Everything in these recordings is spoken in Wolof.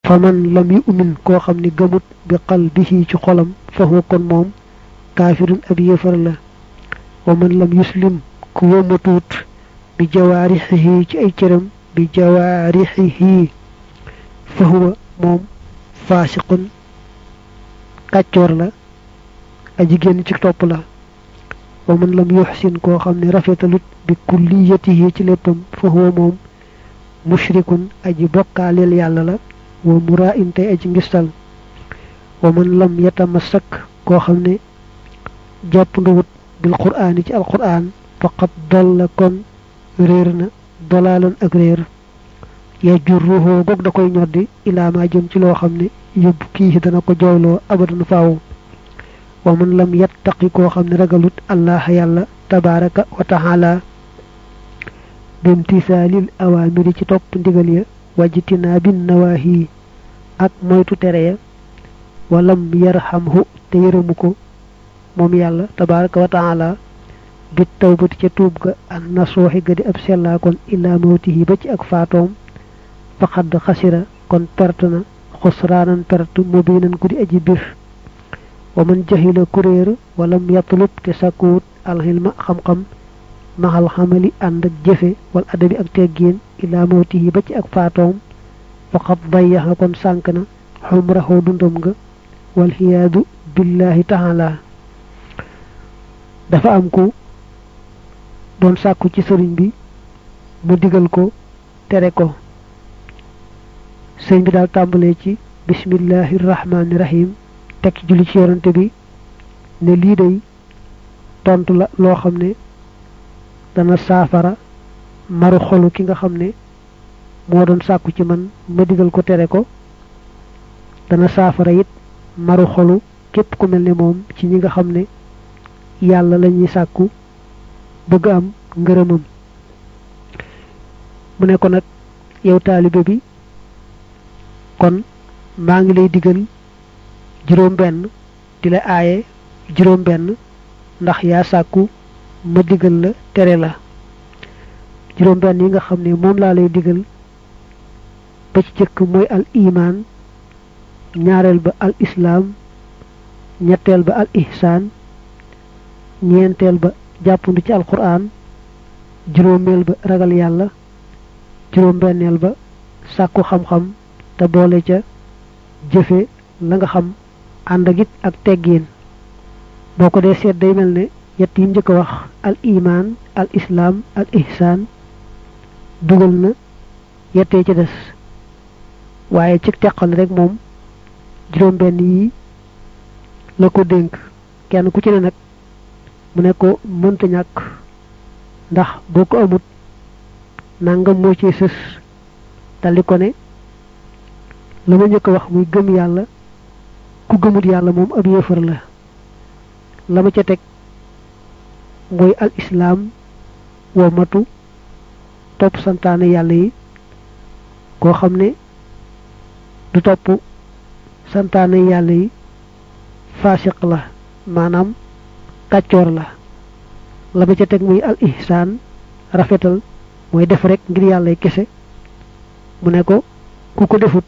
faman lam yu'min koo xam ni gëmut bi qalbihi ci xolam fa huwa kon moom kaafirun ab yéefar la wa man lam yuslim ku womatuut bi jawaarixihi ci ay cëram bi jawaarixihi fa huwa moom faasiqun kàccoor la aji génn ci topp la wa man lam yuxsin koo xam ne rafetalut bi kulliyatihi ci léppam fa huwa moom mushrikun aji bokkaaleel yàlla la wa muraa'in tey aji ngistal wa man lam yatamassak koo xam ne jàpp nduwut bil qur'aani ci alqur'aan faqad dalla kon réer na dalaalan ak réer ya jurruhoo goog da koy ñoddi ilaa ma jëm ci loo xam ne yóbbu kii dana ko jooyloo abadan faaw wa man lam yattaqi koo xam ne ragalut allah yàlla tabaraka wa taala bimtisaalil awaamiri ci topp ndigal ya wajtinabin nawaahi ak moytu tere ya walam yarhamhu te yërëmu ko moom yàlla tabaraka wa taala bit tawbati ca tuub ga an nasuuxi ga di ab sellaa kon illaa mawtihi ba ci ak faatoom faqad xasira kon perte na xusraanan perte mubinan ku di aji bir wa man jahila kuréer walam yatlub te sakkuwut alxilma xam-xam maxal xamali ànd ak jëfe wal adabi ak teggiin illaa mawtihi ba ci ak faatoom faqad dayaxa kon sànk na xumrahu dundam nga wal xiyaadu billahi taala dafa am ku doon sàkku ci sëriñ bi mu digal ko tere ko sëriñ bi daal tàmbalee ci bismillahi rahmaani rahim teg ci julli ci yorante bi ne lii day tontu la loo xam ne dana saafara maru xolu ki nga xam ne moo doon sàkku ci man ma digal ko tere ko dana saafara it maru xolu képp ku mel ne moom ci ñi nga xam ne yàlla lañuy sàkku bëgg am ngërëmam mu ne ko nag yow taalibe bi kon maa ngi lay digal juróom benn di la aaye juróom benn ndax yaa sàkku ma digal la tere la juróom benn yi nga xam ne moom laa lay digal ba ci jëkk mooy al iman ñaareel ba al islaam ñetteel ba al ihsaan ñeenteel ba jàppandu ci alquran juróomeel ba ragal yàlla juróom benneel ba sàkku xam-xam te boole ca jëfe la nga xam ànd ak it ak teggiin boo ko dee seet day mel ne yett yi njëkk a wax al iman al islaam al ihsaan dugal na yettee ci des waaye ci teqal rek moom juróom benn yi la ko dénk kenn ku ci ne nag mu ne ko mënta ñàkk ndax boo ko amut nangam moo ci sës daldi ko ne la ma njëkk a wax muy gëm yàlla ku gëmut yàlla moom ab yéefar la la ma ca teg mooy al islaam wa matu topp santaane yàlla yi koo xam ne du topp santaane yàlla yi faasiq la maanaam kàccoor la la ma ca teg muy al ihsaan rafetal mooy def rek ngir yàlla kese mu ne ko ku ko defut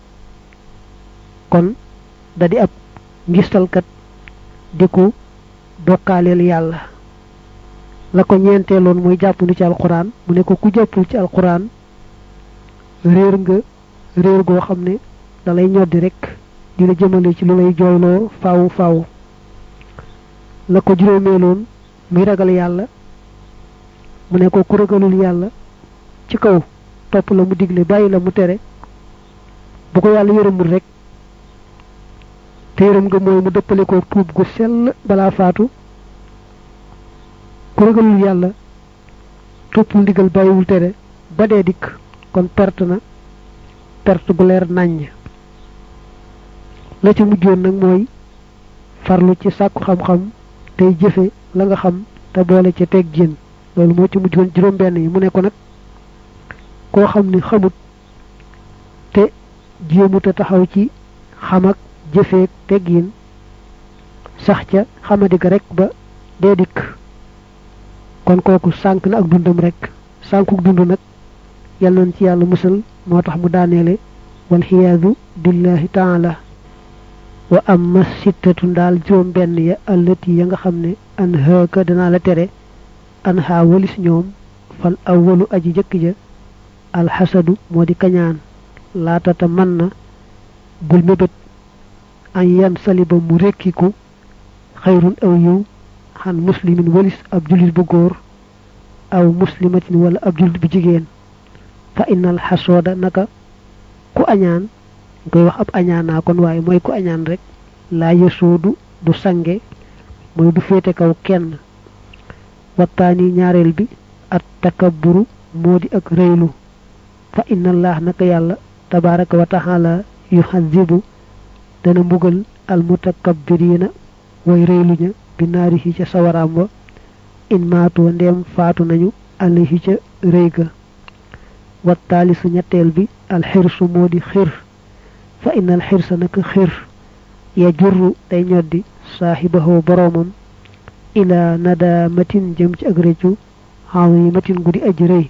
kon da di ab ngistalkat di ko bokkaaleel yàlla la ko ñeenteeloon muy jàppandu ci alquran mu ne ko ku jàppul ci alquran réer nga réer goo xam ne da lay ñoddi rek di la jëmale ci lu lay jooyloo faaw faaw la ko juróomeeloon muy ragal yàlla mu ne ko ku ragalul yàlla ci kaw topp la mu digle bàyyi la mu tere bu ko yàlla yërëmul rek te yërëm nga mooy mu dëppale ko tuub gu sell balaa faatu ku ragalul yàlla toppul ndigal bàyyiwul tere ba dee dikk kon perte na perte bu leer nàññ la ci mujjoon nag mooy farlu ci sàkku xam-xam tey jëfe la nga xam te boole ca teg jéen loolu moo ci mujjoon juróom benn yi mu ne ko nag koo xam ni xamut te jéemut a taxaw ci xam ak jëfeek teggiin sax ca xamadi ga rek ba dee dikk kon kooku sànk na ak dundam rek sànkuk dund nag yàlla nañ ci yàlla musal moo tax mu daaneele wal hiyadu billahi ta'ala wa amma sittatu dal juroom benn ya allati ya nga xamne an haaka dana la tere an ha walis ñoom fal awwalu aji jëkk ja al hasadu modi kañaan laatata man na bul mebet an yan saliba mu rekkiku khayrun aw yu han muslimin walis ab julit bu góor aw muslimatin wala ab julit bu jigéen fa innal hasoda naka ku añaan ngoy wax ab añaana kon waaye mooy ku añaan rek la yesudu du sange mooy du féete kaw kenn wattaani ñaareel bi at takabburu modi ak reylu fa inna allah naka yàlla tabaraka wa ta'ala yuhazzibu dana mbugal al mutakabbirina way reyluña bi naarihi ca sawaraam wa in maatu ndem faatu nañu alayhi ca rëy ga wattaalisu ñetteel bi al xirsu modi xir fa inna al xirsa naka xir ya jurru day ñoddi saahibahu boromam ila nadamatin jëm ci ak réccu hawimatin gudi aji rëy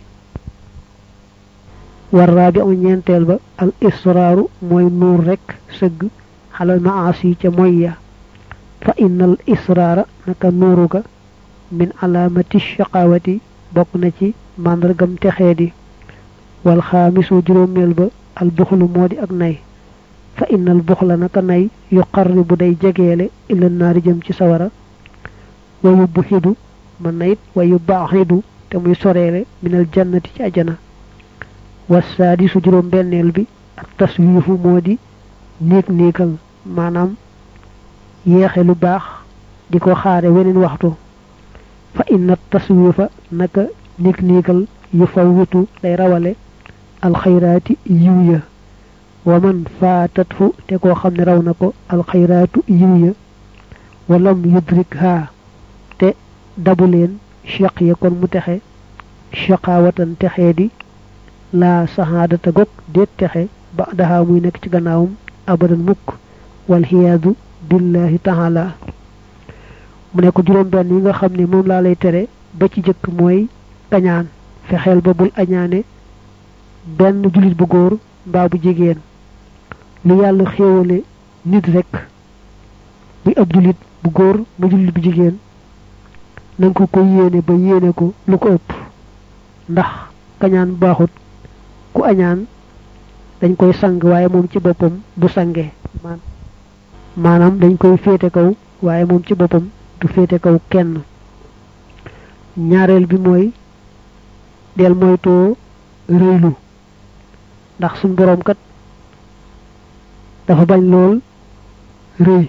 warrabi'u ñentel ba al israru moy nur rek seug halal maasi ca moyya fa innal israra naka nuruga min alamati shaqawati bok na ci mandargam texedi wal khamisu juromel ba al bukhlu modi ak nay fa innal bukhla naka nay yuqarribu day jegele ila naari jëm ci sawara wa yubhidu man nayit wa yubahidu te muy sorele minal jannati ci ajana wasadisu juróom bennel bi ak taswifu modi neekal manam yeexe lu baax diko xaare weneen waxtu fa inna taswifa naka neekal yu fawwitu day rawale al khayrati yuya wa man fatathu te ko xamne raw nako al khayratu yuya walam yudrikha te dabulen shaqiya kon mu texe shaqawatan texedi la sahadata gok det texe ba'daha muy nek ci gannaawum abadan mukk wal hiyadu billahi ta'ala mu ne ko juroom ben yi nga xamne mom la lay tere ba ci jëk moy kañaan fexel ba bul añaane ben julit bu góor mbaa bu jigéen lu yàlla xéewale nit rek muy ab julit bu góor ba julit bu jigéen nang ko ko yéene ba yéene ko lu ko ëpp ndax kañaan baaxut ku añaan dañ koy sang waaye moom ci boppam du sange maanaam dañ koy féete kaw waaye moom ci boppam du féete kaw kenn ñaareel bi mooy del moytoo rëylu ndax suñ borom kat dafa bañ lool rëy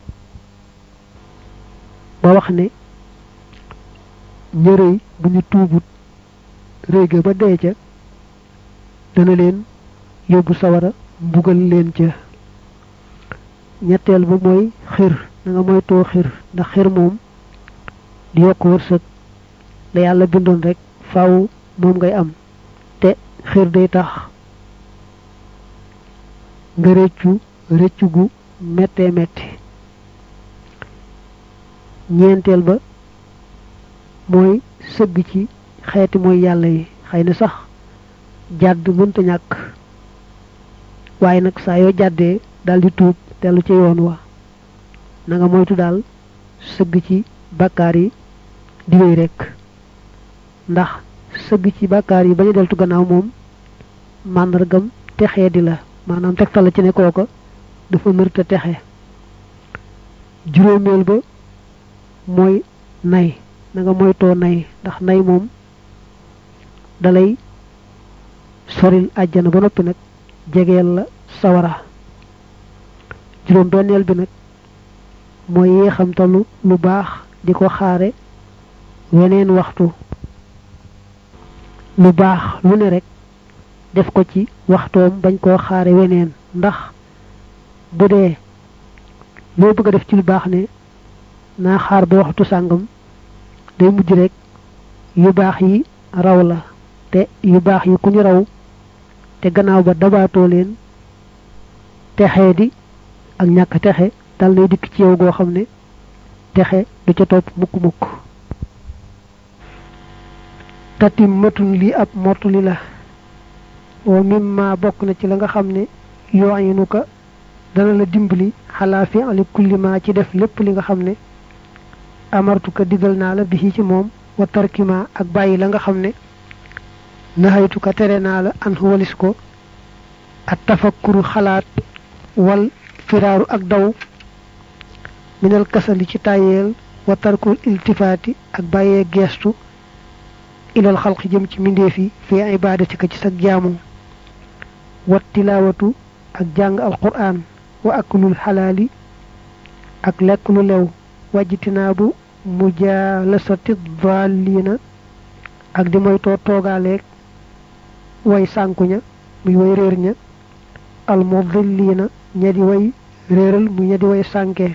ba wax ne ñërëy bu ñu tuubut rëy ga ba dee ca dana leen yóbbu sawara mbugal leen ca ñetteel ba mooy xir na nga moytoo xir ndax xir moom di yokk wërsëg la yàlla bindoon rek faaw moom ngay am te xir day tax nga rëccu gu mettee metti ñeenteel ba mooy sëgg ci xeeti mooy yàlla yi xëy na sax jàdd mënta ñàkk waaye nag saa yoo jàddee dal di tuub dellu ci yoon wa na nga moytu daal sëgg ci bàkkaar yi di wéy rek ndax sëgg ci bàkkaar yi bañu deltu gannaaw moom màndargam texee di la maanaam tegtal la ci ne kooka dafa mërta texe juróomeel ba mooy nay na nga moytoo nay ndax nay moom dalay soril àjjana ba noppi nag jegeel la sawara juróom benneel bi nag mooy yeexamtalu lu baax di ko xaare weneen waxtu lu baax lu ne rek def ko ci waxtoom bañ koo xaare weneen ndax bu dee loo bëgg a def ci lu baax ne naa xaar ba waxtu sàngam day mujj rek yu baax yi raw la te yu baax yi ku ñu raw te gannaaw ba dabaatoo leen texee di ak ñàkk texe dal nay dikk ci yow goo xam ne texe du ca topp mukk tatim matun li ab mortuli la wa mimma bokk na ci la nga xam ne yu'inuka dana la dimbali xalaa fi'li kulli ma ci def lépp li nga xam ne amartuka digal naa la bi ci moom wa tarkima ak bàyyi la nga xam ne nahaytuka tere naa la an walis ko at tafakkuru xalaat wal firaaru ak daw minal kasali ci tàyyeel wa tarkul iltifaati ak bàyyee geestu ilal xalqi jëm ci mbindeef yi fi ibadatika ci sa jaamu wa tilaawatu ak jàng alquran wa aklul xalaali ak lekk lu lew wajtinaabu mujaalasati daalliina ak di moytoo toogaaleeg way sànkuña muy way réer ña almudilliina ña di way réeral muy ña di way sànkee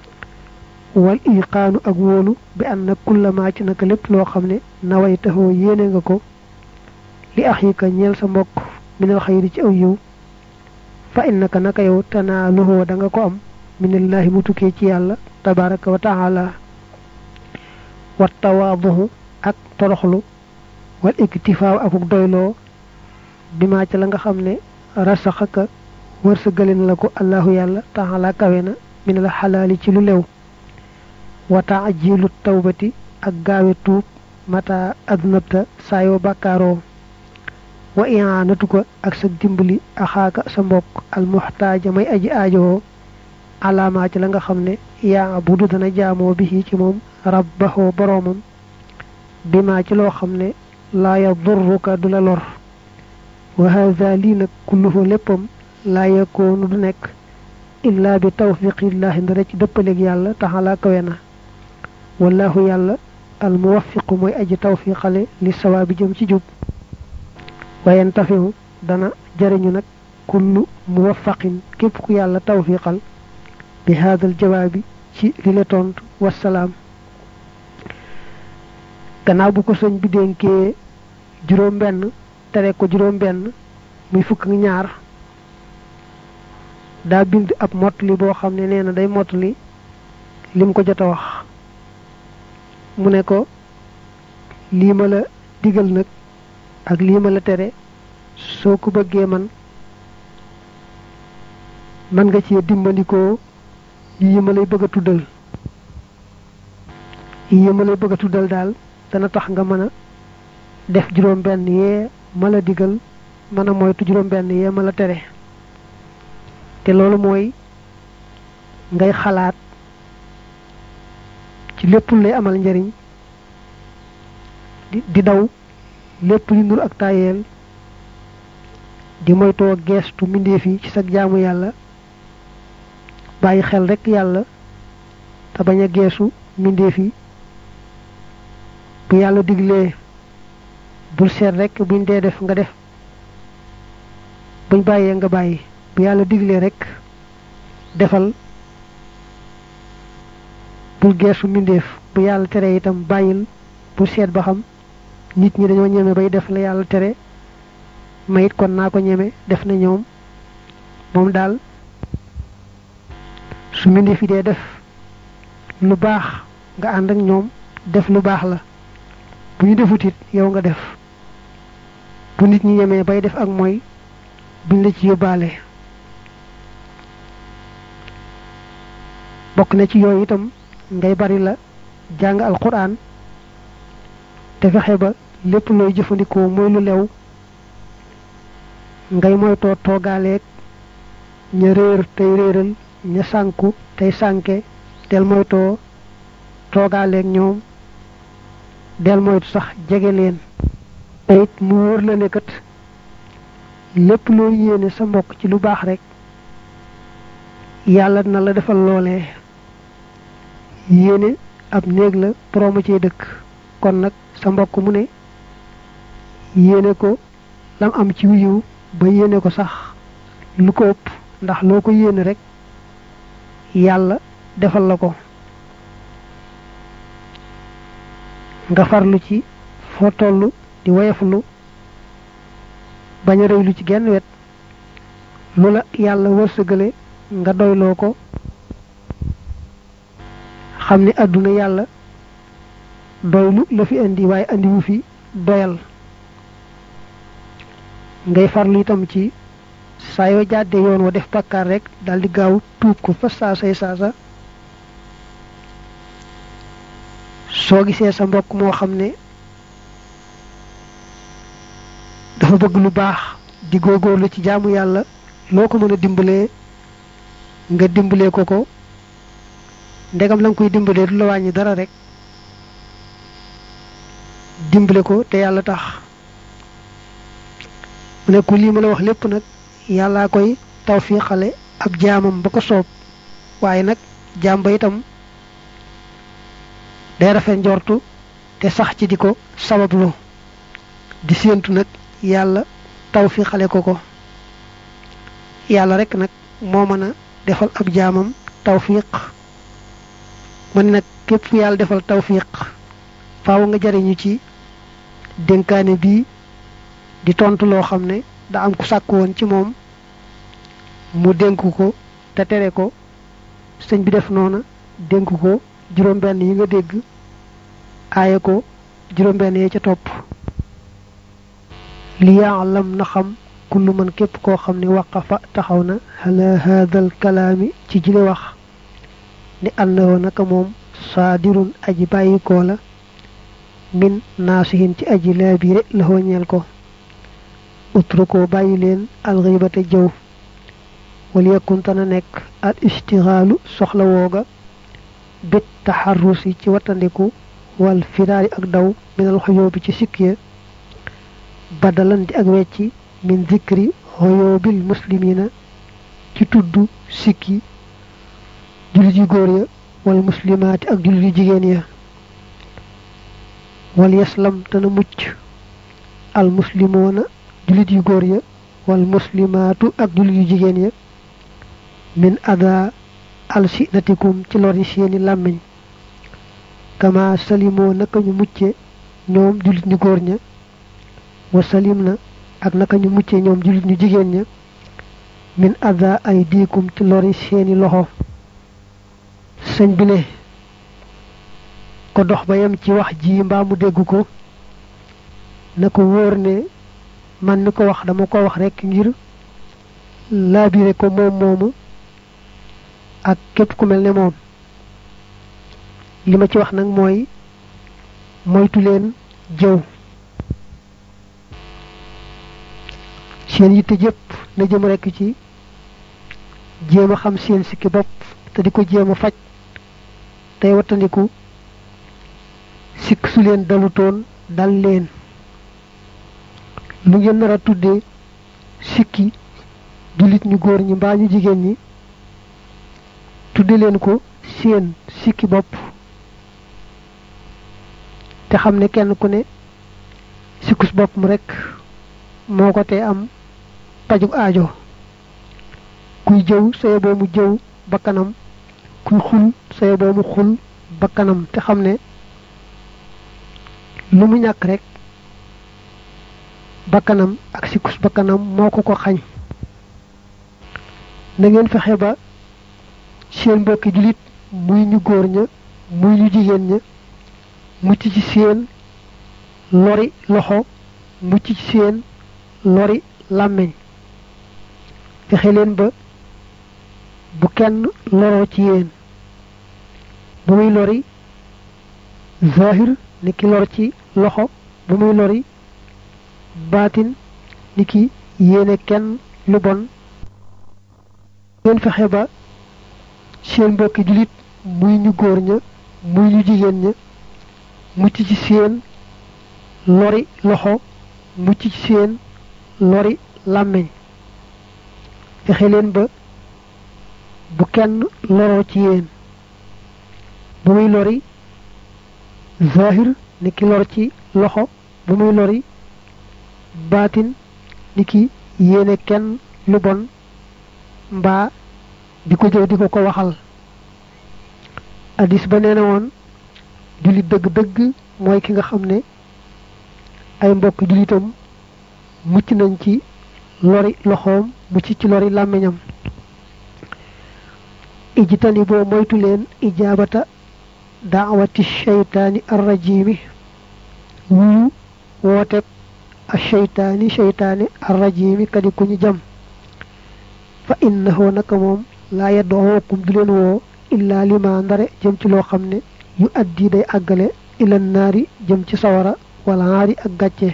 wal iqaanu ak wóolu bi an na kullama ci naka lépp loo xam ne naway taxoo yéene nga ko li axika ñeel sa mbokk minal xayri ci aw yiw fa innaka naka yow tanaaluhu da nga ko am minallahi mu tukkee ci yàlla tabaraka wa taala wa tawaaduhu ak toroxlu wal iktifaaw akuk doyloo bi maa ci la nga xam ne rasaxaka wërsëgalin la ko allahu yàlla taala kawe na minal xalaali ci lu lew wa taajilu tawbati ak gaawe tuub mata adnabta saayoo bàkkaaroo wa i'anatu ko ak sa dimbali axaaka sa mbokk almuxtaaja may aji aajowoo alaamaa ci la nga xam ne yaa budu dana jaamoo bi ci moom rabbahu boroomam bi maa ci loo xam ne laa yadurruka du la lor wa haada lii nag kulluhu léppam laa yakoonu du nekk illaa bi tawfiqillaahi ndara ci dëppaleeg yàlla taxalaa kawe na wallahu yàlla al muwaffiqu mooy aji tawfiqale li sawaabi jëm ci jub wayen tafihu dana jariñu nag kullu muwaffaqin képp ku yàlla tawfiqal bi haadal jawaabi ci li la tontu wassalaam gannaaw bu ko sëñ bi dénkee juróom benn tere ko juróom benn muy fukk ak ñaar daa bind ab mottali boo xam ne nee na day mottali lim ko jot a wax mu ne ko lii ma la digal nag ak lii ma la tere soo ko bëggee man nga ci dimbandikoo yi ma lay bëgg a tuddal yi ma lay bëgg a tuddal daal dana tax nga mën a def juróom benn yee ma la digal mën a moytu juróom benn yee ma la tere te loolu mooy ngay xalaat ci lépp lay amal njariñ di daw lépp li nur ak tayel di moytoo geestu mbindeef yi ci sa jaamu yàlla bàyyi xel rek yàlla te bañ a geesu mbindeef yi bu yàlla diglee bul seet rek buñ dee def nga def buñ bàyyee nga bàyyi bu yàlla diglee rek defal bul geesu mbindeef bu yàlla tere itam bàyyil bul seet ba xam nit ñi dañoo ñeme bay def la yàlla tere mayit kon naa ko ñeme def na ñoom moom daal su mbindeef yi dee def lu baax nga ànd ak ñoom def lu baax la bu ñu defutit yow nga def bu nit ñi ñemee bay def ak mooy buñ la ci yóbbaale bokk na ci yooyu itam ngay bari la jàng alquran te fexe ba lépp looy jëfandikoo mooy lu lew ngay moytoo toogaaleeg ña réer tey réeral ña sànku tey sànke del moytoo toogaaleeg ñoom del moytu sax jege leen te it mu wóor la ne kat lépp loo yéene sa mbokk ci lu baax rek yàlla na la defal loolee yéene ab néeg la boroma cee dëkk kon nag sa mbokk mu ne yéene ko lam am ci wiyu ba yéene ko sax lu ko ëpp ndax loo ko yéene rek yàlla defal la ko nga farlu ci foo tollu di woyeflu bañ a rëylu ci genn wet lu la yàlla wërsëgale nga doyloo ko xam ni àdduna yàlla doylu la fi indi waaye andiwu fi doyal ngay farlu itam ci saa yoo jàdde yoon wa def bàkkaar rek daldi gaaw tuub ko fa saasay saasa soo gisee sa mbokk moo xam ne dafa bëgg lu baax di góorgóorlu ci jaamu yàlla loo ko mën a dimbalee nga dimbalee ko ndegam la nga koy dimbalee du la wàññi dara rek dimbale ko te yàlla tax mu ne ku lii ma la wax lépp nag yàllaa koy tawfiixale ab jaamam ba ko soob waaye nag jaam ba itam day rafet njortu te sax ci di ko sabablu di séentu nag yàlla tawfiixale ko yàlla rek nag moo mën a defal ab jaamam tawfiq mu ne nag képp fu yàlla defal tawfiq faaw nga jariñu ci dénkaane bii di tontu loo xam ne da am ku sàkk woon ci moom mu dénk ko te tere ko sëñ bi def noona dénk ko juróom-benn yi nga dégg aaye ko juróom-benn yee ca topp li yaalam na xam kullu man képp koo xam ne waqafa taxaw na ala haadal kalaami ci jile wax ni àndoo naka moom saadirun aji bàyyikoo la min naasihin ci aji laabiire la ñeel ko utrukoo bàyyi leen alxibate jëw wal yakuntana nekk al istixaalu soxla wooga bit taxarrusi ci wattandiku wal firaari ak daw minal xuyóobi ci sikk ya badalanti ak wecci min zikri xuyóobil muslimina ci tudd sikki jullit yu góor ya wal muslimaati ak jullit yu jigéen ya wal yaslam te na mucc al muslimoona jullit yu góor ya wal muslimaatu ak jullit yu jigéen ya min ada alsinatikum ci lori seeni làmmiñ kama salimoo naka ñu mucce ñoom jullit ñu góor ña wa salim na ak naka ñu mucce ñoom jullit ñu jigéen ña min ada ay diikum ci lori seeni loxo sëñ bi ne ko dox ba yem ci wax ji mbaa mu dégg ko na ko wóor ne man mi ko wax dama ko wax rekk ngir laabire ko moom moomu ak képp ku mel ne moom li ma ci wax nag mooy moytu leen jëw seen yitte jëpp na jëm rekk ci jéem a xam seen sikki bopp te di ko jéem a faj tey wattandiku sikk su leen dalutoon dal leen lu ngeen nar a tuddee sikki jullit ñu góor ñi mbaa ñu jigéen ñi tudde leen ko seen sikki bopp te xam ne kenn ku ne sikkus boppam rekk moo ko te am pajug aajo kuy jëw saye boo mu jëw bakkanam kuy xul saye boo mu xul bakkanam te xam ne lu mu ñàkk rekk bakkanam ak sikkus bakkanam moo ko xañ na ngeen fexe ba seen mbokki jullit muy ñu góor ña muy ñu jigéen ña mucc ci seen lori loxo mucc ci seen lori làmmiñ fexe leen ba bu kenn loroo ci yéen bu muy lori zahir ni ki lor ci loxo bu muy lori baatin ni ki yéene kenn lu bon ngeen fexe ba seen mbokki jullit muy ñu góor ña muy ñu jigéen ña mucc ci seen lori loxo mucc ci seen lori làmmiñ fexe leen ba bu kenn loroo ci yéen bu muy lori zahir ni ki lor ci loxo bu muy lori baatin ni ki yéene kenn lu bon mbaa di ko jëw di ko waxal addis ba nee na woon jullit dëgg-dëgg mooy ki nga xam ne ay mbokk jullitam mucc nañ ci lori loxoom mucc ci lori làmmiñam ijtani boo moytu leen ijaabata daawati sheytaani arrajimi wuyu wooteeb a sheytaani arrajimi kadi ku ñu jam fa innahu naka moom laa yad'ukum du leen woo illa lima ndare jëm ci loo xam ne yu addi day àggale ila naari jëm ci sawara wala aari ak gàcce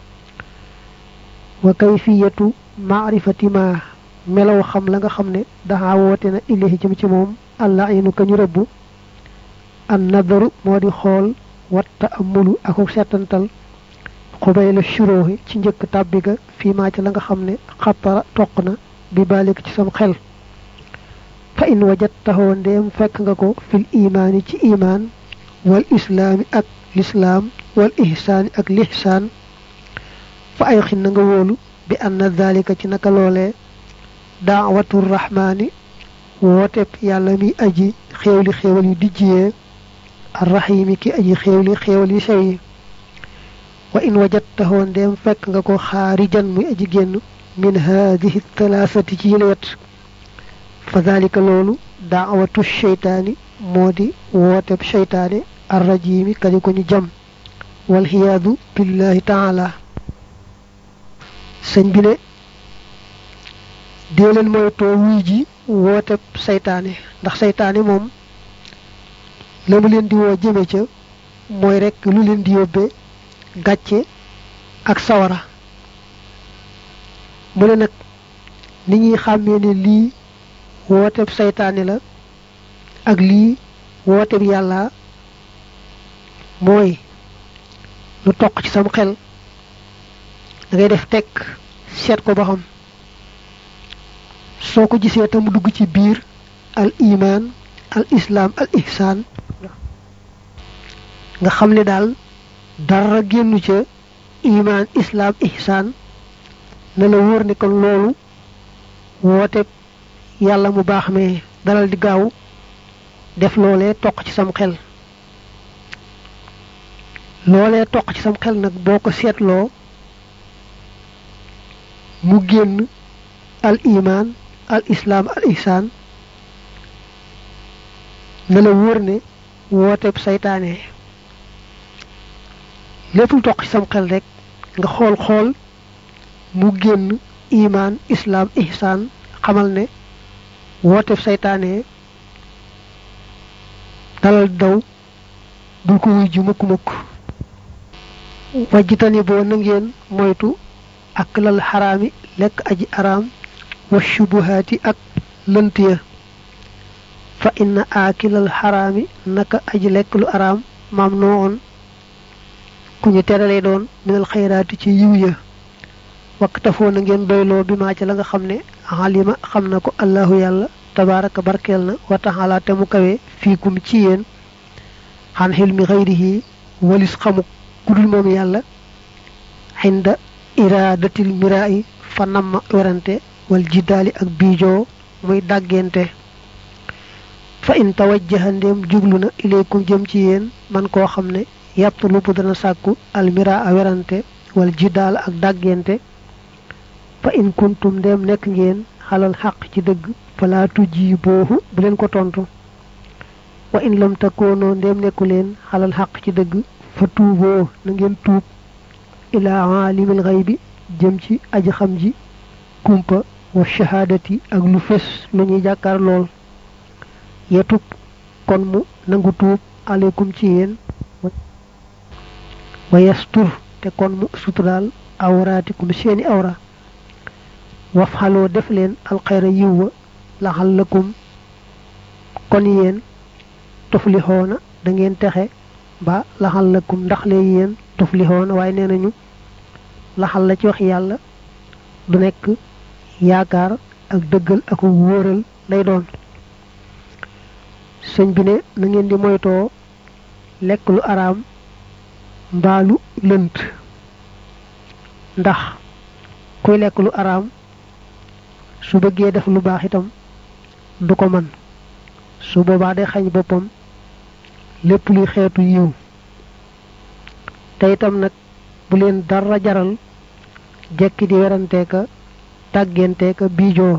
wa kayfiyatu ma'rifati ma melaw xam la nga xam ne daxa woote na ilahi jëm ci moom allah inu ka ñu rëbb an nadaru moo di xool watta amulu ak setantal xubayla shuruhi ci njëkk tàbbi ga fii maa ci la nga xam ne xattara toq na bi baalik ci sam xel fa in wajadtahu ndéem fekk nga ko fil imaani ci imaan wal islaami ak lislaam wal ihsaani ak lihsaan fa ay xin na nga wóolu bi anna dhalika ci naka loolee daawatu rahmaani wooteb yàlla mi aji xéewli xéewal yu dijjiyee arrahimi ki aji xéewli xéewal yu sew yi wa in wajadtahu ndéem fekk nga ko xaarijan muy aji génn min haadihi thalathati ci yilwet fa dhalika loolu daawatu sheytaani moo di wooteb sheytaane arrajimi kadi ko ñu jam walxiyaadu billahi taala sëñ bi ne dee leen moytoo wuy ji wooteb seytaane ndax seytaane moom la mu leen di woo jëme ca mooy rekk lu leen di yóbbe gàcce ak sawara mu ne nag ni ñuy xàmmee ne lii wooteb seytaane la ak lii wooteb yàlla mooy lu toq ci sam xel da ngay def tekk seet ko ba xam soo ko gisee tam dugg ci biir al iman al islam al ihsan nga xam ne daal dara génnu ca iman islam ihsan na la wóor ne kon loolu woote yàlla mu baax me dalal di gaaw def loolee toq ci sam xel loolee toq ci sam xel nag boo ko seetloo mu génn al iman al islam al ihsan na la wóor ne wooteeb saytaane lépp lu toq ci sam xel rek nga xool mu génn iman islam ihsan xamal ne wooteeb saytaane dalal daw bul ko wuy ju mukk wajjitani boo na ngeen moytu ak lal xaraami lekk aji araam wa shubuhaati ak lënt ya fa inna aakilal xaraami naka aji lekk lu araam maam noon ku ñu terale doon minal xayraati ci yiw ya waktafoo na ngeen doyloo bi maa ca la nga xam ne alima xam na ko allahu yàlla tabaraka barkeel na wa taala te mu kawe fiikum ci yéen xan xilmi xayrihi walis xamu kudul moom yàlla xinda iraadatil miraayi fa namma werante wal jiddaali ak biijoo muy dàggente fa in tawajjaha ndéem jublu na ilaykum jëm ci yéen man koo xam ne yatlubu dana sàkku almiraa a werante wal jiddaal ak dàggente fa in kuntum ndéem nekk ngeen xalal xaq ci dëgg fala tujiboohu bu leen ko tontu wa in lam takoonoo ndéem nekku leen xalal xaq ci dëgg fa tuuboo na ngeen tuub ilaa aalimil xaybi jëm ci aji xam ji kumpa wa shahaadati ak lu fes lu ñuy jàkkaar lool yetub kon mu nangu tuub aleykum ci yéen wa yastur te kon mu suturaal awraatikum seeni awra wafxaloo def leen alxayra yiw wa laxallakum kon yéen tuflixoona da ngeen texe ba laxallakum ndax lee yéen tuflixoona waaye nee nañu laxal la ci wax yàlla du nekk yaakaar ak dëggal ak wóoral lay doon sëñ bi ne na ngeen di moytoo lekk lu araam mbaalu lënt ndax kuy lekk lu araam su bëggee def lu baax itam du ko man su boobaa day xañ boppam lépp luy xeetu yiw te itam nag bu leen dara jaral jekki di weranteeka tàggenteeka biijoo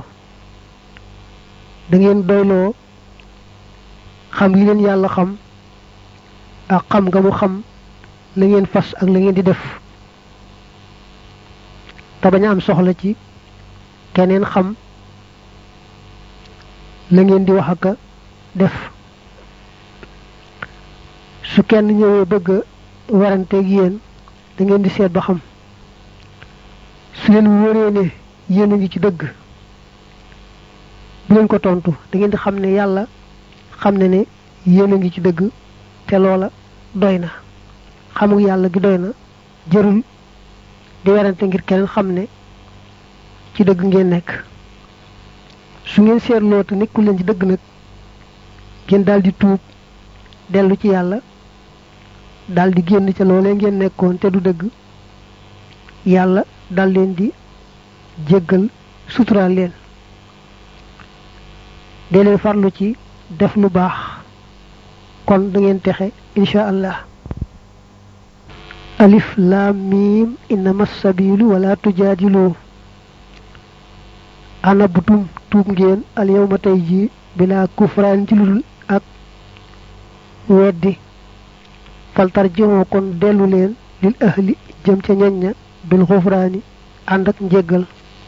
da ngeen doyloo xam li leen yàlla xam ak xam nga mu xam la ngeen fas ak la ngeen di def te bañ a am soxla ci keneen xam la ngeen di wax ak def su kenn ñëwee bëgg warante ak yéen da ngeen di seet ba xam su leen wóoree ne yéen a ngi ci dëgg bu leen ko tontu da ngeen di xam ne yàlla xam ne yéen a ngi ci dëgg te loola doy na xamul yàlla gi doy na jërul di werante ngir keneen xam ne ci dëgg ngeen nekk su ngeen seetloo te nekkul leen ci dëgg nag ngeen daldi tuub dellu ci yàlla daldi génn ca loolee ngeen nekkoon te du dëgg yàlla dal leen di jéggal suturaal leen dee leen farlu ci def lu baax kon da ngeen texe insha allah alif lam mim innama sabilu wala tujaadilu ana butum tuub ngeen al yawma tey ji bila kufraan ci ludul ak weddi faltar jëmoo kon dellu leen lil ahli jëm ca ñoñña bil xufraani ànd ak njéggal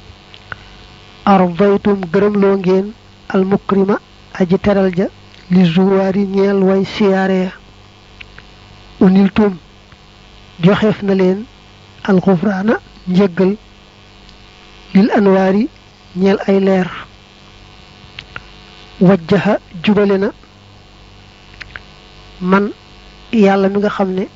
ardaytum gërëm loo ngeen al mukrima aji teral ja li zuwaari ñeel way siyaare uniltum joxeef na leen al xufraana njéggal lil anwaari ñeel ay leer wajjaha jubale na man yàlla mi nga xam ne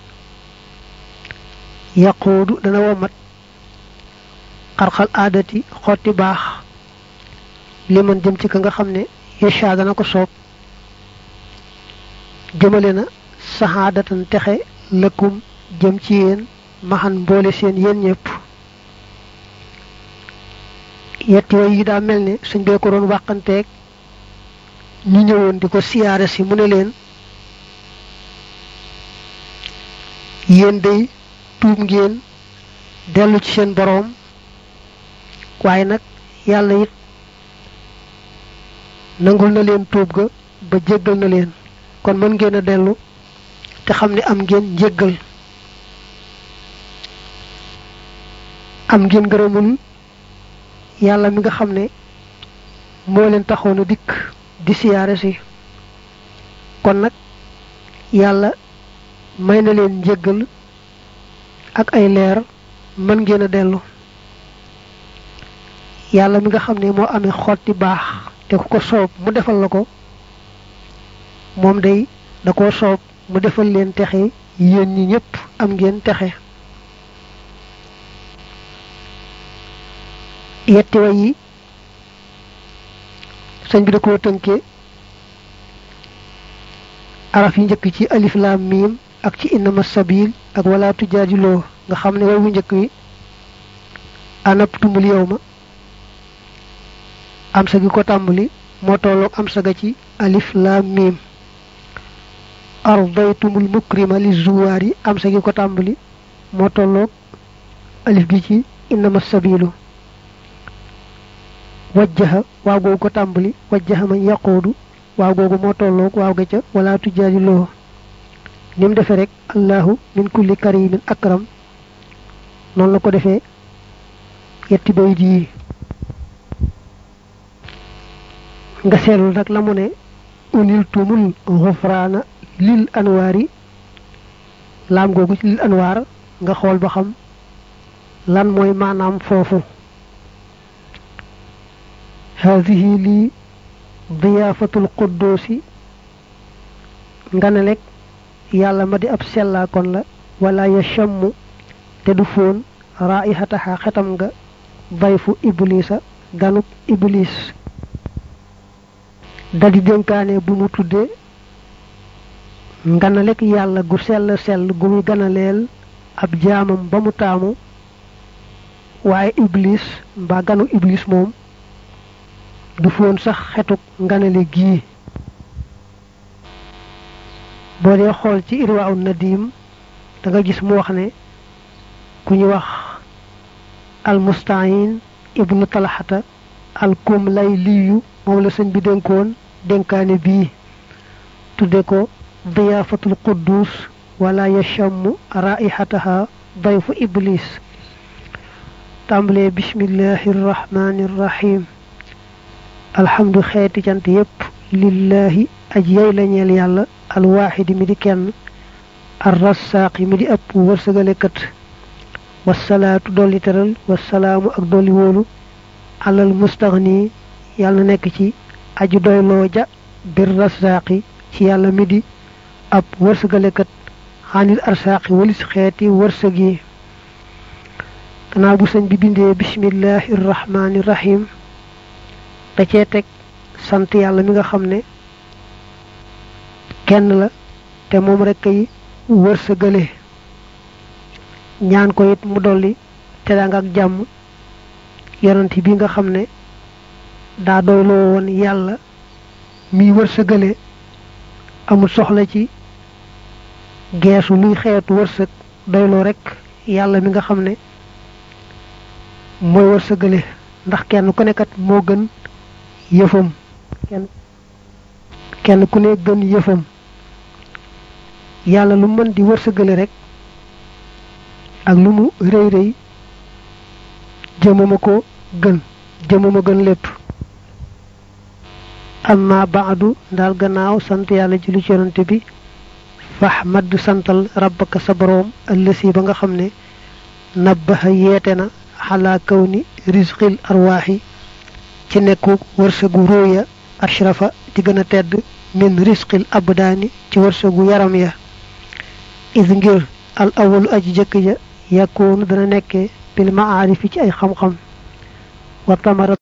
yaquudu dana womat xarxal aadati xotti baax liman jëm ci ka nga xam ne yasha dana ko soob jëmale na saxaadatan texe lëkkum jëm ci yéen maxan mboole seen yéen ñëpp yetti way yi daa mel ne suñ bee ko doon wàqanteeg ñu ñëwoon di ko siyaare si mu ne leen yéen day tuub ngeen dellu ci seen boroom waaye nag yàlla it nangul na leen tuub ga ba jéggal na leen kon mën ngeen a dellu te xam ne am ngeen njéggal am ngeen ngërëmul yàlla mi nga xam ne moo leen taxoon a dikk di siyaare si kon nag yàlla may na leen njéggal ak ay leer mën ngeen a dellu yàlla mi nga xam ne moo amee xotti baax te ku ko soob mu defal la ko moom day da koo soob mu defal leen texe yéen ñi ñëpp am ngeen texe yetti way yi sëñ bi da koo tënke araf yi njëkk ci alif lam mim ak ci innama sabil ak wala tujaadiloo nga xam ne way wu njëkk wi anabtumul yawma am sa gi ko tàmbali moo tolloog am sa ga ci alif lam mim ardaytumul mukrima li zuwaari am sa gi ko tàmbali moo tolloog alif gi ci innama sabilu wajjaha waaw googu ko tàmbali wajjaha man yaquudu waaw googu moo tolloog waaw ga ca wala tujaadiloo ni mu defee rek allahu min kulli karimin akram noonu la ko defee yetti bayit yi nga seetlu nag la mu ne uniltumul xufraana lil anwaari laam googu ci lil anwaar nga xool ba xam lan mooy maanaam foofu haadihi li diyaafatul quddoosi nga ne lekk yàlla ma di ab sellaa kon la wala yashammu te du foon raihataha xetam nga dayfu iblisa ganub iblis dadi dénkaane bu mu tudde nganalek yàlla gu sell gu muy ganaleel ab jaamam ba mu taamu waaye iblis mbaa ganu iblis moom du foon sax xetuk nganale gii boo dee xool ci irwaaw nadim da nga gis mu wax ne ku ñu wax al mustain ibnu talahata al kumlayliyu moom la sëñ bi dénkoon dénkaane bii tudde ko diyaafatul quddus wala yashammu raihataha dayfu iblis tàmbalee bismillahi rrahmani rrahim alhamdu xeeti cant yépp lillahi aji yey la ñeel yàlla alwaxidi mi di kenn arrasaaqi mi di ëpp wërsëgalekat wasalaatu dolli teral wasalaamu ak dolli wóolu alal mustaxni yàlla nekk ci aju doyloo ja bir rasaaqi ci yàlla mi di ab wërsëgalekat xanil arsaaqi walis xeeti wërsëg yi gannaaw bu sëñ bi bindee bismillahi irrahmani irrahim da cee teg sant yàlla mi nga xam ne kenn la te moom rekk ay wërsëgale ñaan ko it mu dolli teraanga ak jàmm yonent bi nga xam ne daa doyloo woon yàlla mi wërsëgale amul soxla ci geesu luy xeetu wërsëg doyloo rekk yàlla mi nga xam ne mooy wërsëgale ndax kenn ku nekkat moo gën yëfam kenn ku ne gën yëfam yàlla lu mën di wërsëgale rek ak lu mu rëy rëy jëmama ko gën jëmama gën lépp amma baadu daal gannaaw sant yàlla julli ci yonante bi fahmad santal rabbaka sa boroom allësi ba nga xam ne nabbaha yeete na xalaa kaw ni risqil arwaaxi ci nekku wërsëgu róoya ashrafa di gën a tedd min risqil abdaani ci wërsëgu yaram ya is ngir al awalu aji jëkk ja yàkkoonu dana nekke bil maarifi ci ay xam-xam wa tamara